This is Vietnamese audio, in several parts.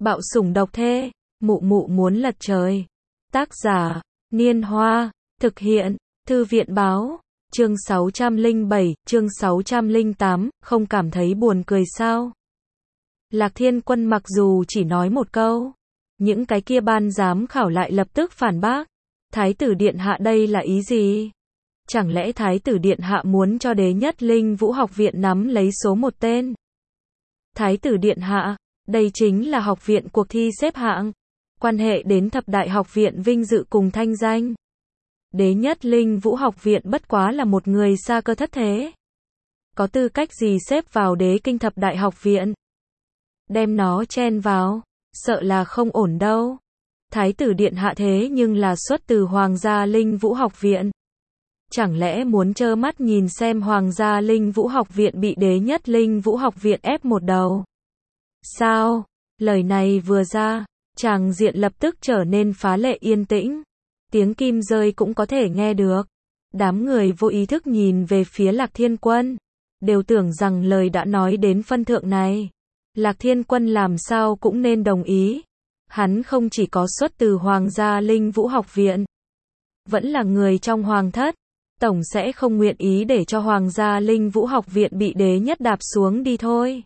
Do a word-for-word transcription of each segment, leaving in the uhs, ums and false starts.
Bạo sủng độc thê, mụ mụ muốn lật trời. Tác giả, Niên Hoa, thực hiện, Thư viện báo, chương sáu trăm lẻ bảy, chương sáu trăm lẻ tám, không cảm thấy buồn cười sao? Lạc Thiên Quân mặc dù chỉ nói một câu, những cái kia ban giám khảo lại lập tức phản bác. Thái tử điện hạ đây là ý gì? Chẳng lẽ Thái tử điện hạ muốn cho Đế Nhất Linh Vũ học viện nắm lấy số một tên? Thái tử điện hạ, đây chính là học viện cuộc thi xếp hạng, quan hệ đến thập đại học viện vinh dự cùng thanh danh. Đế Nhất Linh Vũ học viện bất quá là một người xa cơ thất thế. Có tư cách gì xếp vào đế kinh thập đại học viện? Đem nó chen vào, sợ là không ổn đâu. Thái tử điện hạ thế nhưng là xuất từ Hoàng gia Linh Vũ học viện. Chẳng lẽ muốn trơ mắt nhìn xem Hoàng gia Linh Vũ học viện bị Đế Nhất Linh Vũ học viện ép một đầu? Sao? Lời này vừa ra, tràng diện lập tức trở nên phá lệ yên tĩnh. Tiếng kim rơi cũng có thể nghe được. Đám người vô ý thức nhìn về phía Lạc Thiên Quân, đều tưởng rằng lời đã nói đến phân thượng này, Lạc Thiên Quân làm sao cũng nên đồng ý. Hắn không chỉ có xuất từ Hoàng gia Linh Vũ học viện, vẫn là người trong hoàng thất, tổng sẽ không nguyện ý để cho Hoàng gia Linh Vũ học viện bị đế nhất đạp xuống đi thôi.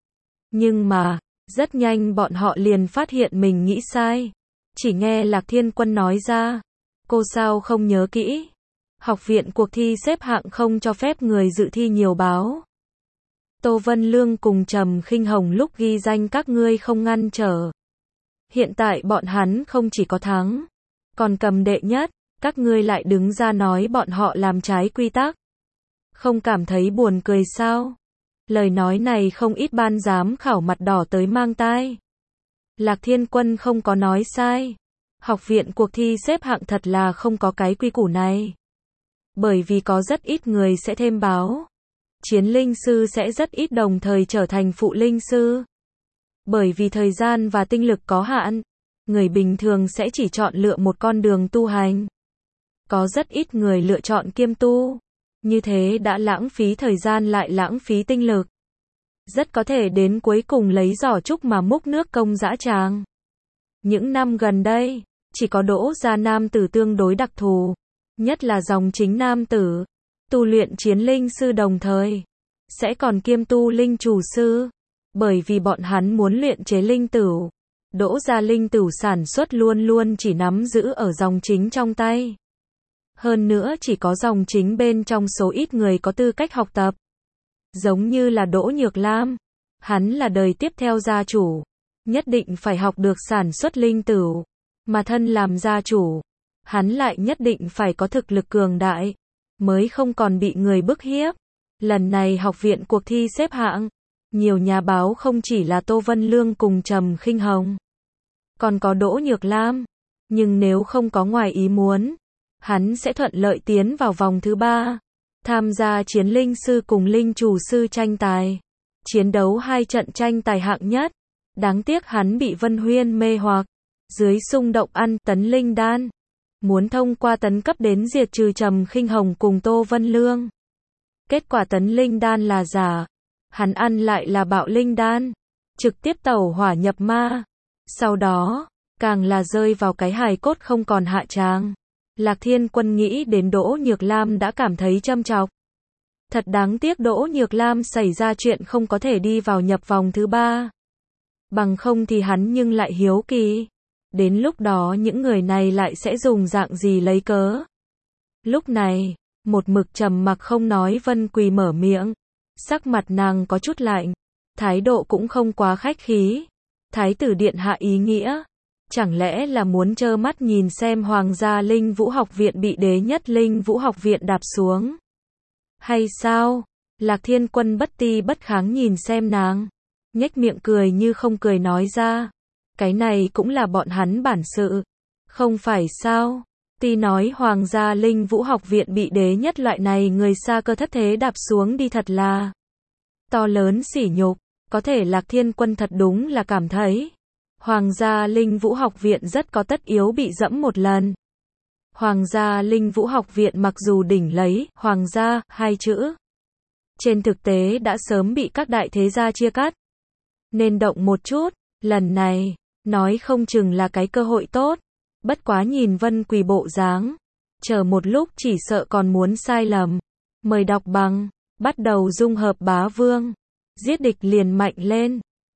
Nhưng mà, rất nhanh bọn họ liền phát hiện mình nghĩ sai. Chỉ nghe Lạc Thiên Quân nói ra, cô sao không nhớ kỹ? Học viện cuộc thi xếp hạng không cho phép người dự thi nhiều báo. Tô Vân Lương cùng Trầm Khinh Hồng lúc ghi danh các ngươi không ngăn trở. Hiện tại bọn hắn không chỉ có thắng, còn cầm đệ nhất, các ngươi lại đứng ra nói bọn họ làm trái quy tắc. Không cảm thấy buồn cười sao? Lời nói này không ít ban giám khảo mặt đỏ tới mang tai. Lạc Thiên Quân không có nói sai. Học viện cuộc thi xếp hạng thật là không có cái quy củ này. Bởi vì có rất ít người sẽ thêm báo. Chiến linh sư sẽ rất ít đồng thời trở thành phụ linh sư. Bởi vì thời gian và tinh lực có hạn, người bình thường sẽ chỉ chọn lựa một con đường tu hành. Có rất ít người lựa chọn kiêm tu. Như thế đã lãng phí thời gian lại lãng phí tinh lực. Rất có thể đến cuối cùng lấy giỏ trúc mà múc nước công dã tràng. Những năm gần đây, chỉ có Đỗ gia nam tử tương đối đặc thù, nhất là dòng chính nam tử, tu luyện chiến linh sư đồng thời, sẽ còn kiêm tu linh chủ sư, bởi vì bọn hắn muốn luyện chế linh tửu. Đỗ gia linh tửu sản xuất luôn luôn chỉ nắm giữ ở dòng chính trong tay. Hơn nữa chỉ có dòng chính bên trong số ít người có tư cách học tập. Giống như là Đỗ Nhược Lam, hắn là đời tiếp theo gia chủ, nhất định phải học được sản xuất linh tửu, mà thân làm gia chủ, hắn lại nhất định phải có thực lực cường đại, mới không còn bị người bức hiếp. Lần này học viện cuộc thi xếp hạng, nhiều nhà báo không chỉ là Tô Vân Lương cùng Trầm Khinh Hồng, còn có Đỗ Nhược Lam, nhưng nếu không có ngoài ý muốn, hắn sẽ thuận lợi tiến vào vòng thứ ba, tham gia chiến linh sư cùng linh chủ sư tranh tài, chiến đấu hai trận tranh tài hạng nhất. Đáng tiếc hắn bị Vân Huyên mê hoặc, dưới xung động ăn tấn linh đan, muốn thông qua tấn cấp đến diệt trừ Trầm Khinh Hồng cùng Tô Vân Lương. Kết quả tấn linh đan là giả, hắn ăn lại là bạo linh đan, trực tiếp tẩu hỏa nhập ma. Sau đó, càng là rơi vào cái hài cốt không còn hạ tràng. Lạc Thiên Quân nghĩ đến Đỗ Nhược Lam đã cảm thấy châm chọc. Thật đáng tiếc Đỗ Nhược Lam xảy ra chuyện không có thể đi vào nhập vòng thứ ba. Bằng không thì hắn nhưng lại hiếu kỳ. Đến lúc đó những người này lại sẽ dùng dạng gì lấy cớ. Lúc này, một mực trầm mặc không nói Vân Quỳ mở miệng. Sắc mặt nàng có chút lạnh, thái độ cũng không quá khách khí. Thái tử điện hạ ý nghĩa, chẳng lẽ là muốn trơ mắt nhìn xem Hoàng gia Linh Vũ học viện bị Đế Nhất Linh Vũ học viện đạp xuống? Hay sao? Lạc Thiên Quân bất ti bất kháng nhìn xem nàng, nhếch miệng cười như không cười nói ra, cái này cũng là bọn hắn bản sự, không phải sao? Ti nói Hoàng gia Linh Vũ học viện bị đế nhất loại này người xa cơ thất thế đạp xuống đi thật là to lớn sỉ nhục. Có thể Lạc Thiên Quân thật đúng là cảm thấy Hoàng gia Linh Vũ học viện rất có tất yếu bị dẫm một lần. Hoàng gia Linh Vũ học viện mặc dù đỉnh lấy Hoàng gia hai chữ, trên thực tế đã sớm bị các đại thế gia chia cắt. Nên động một chút, lần này Nói không chừng là cái cơ hội tốt. Bất quá nhìn Vân Quỳ bộ dáng, chờ một lúc chỉ sợ còn muốn sai lầm. Mời đọc bằng, bắt đầu dung hợp bá vương. Giết địch liền mạnh lên.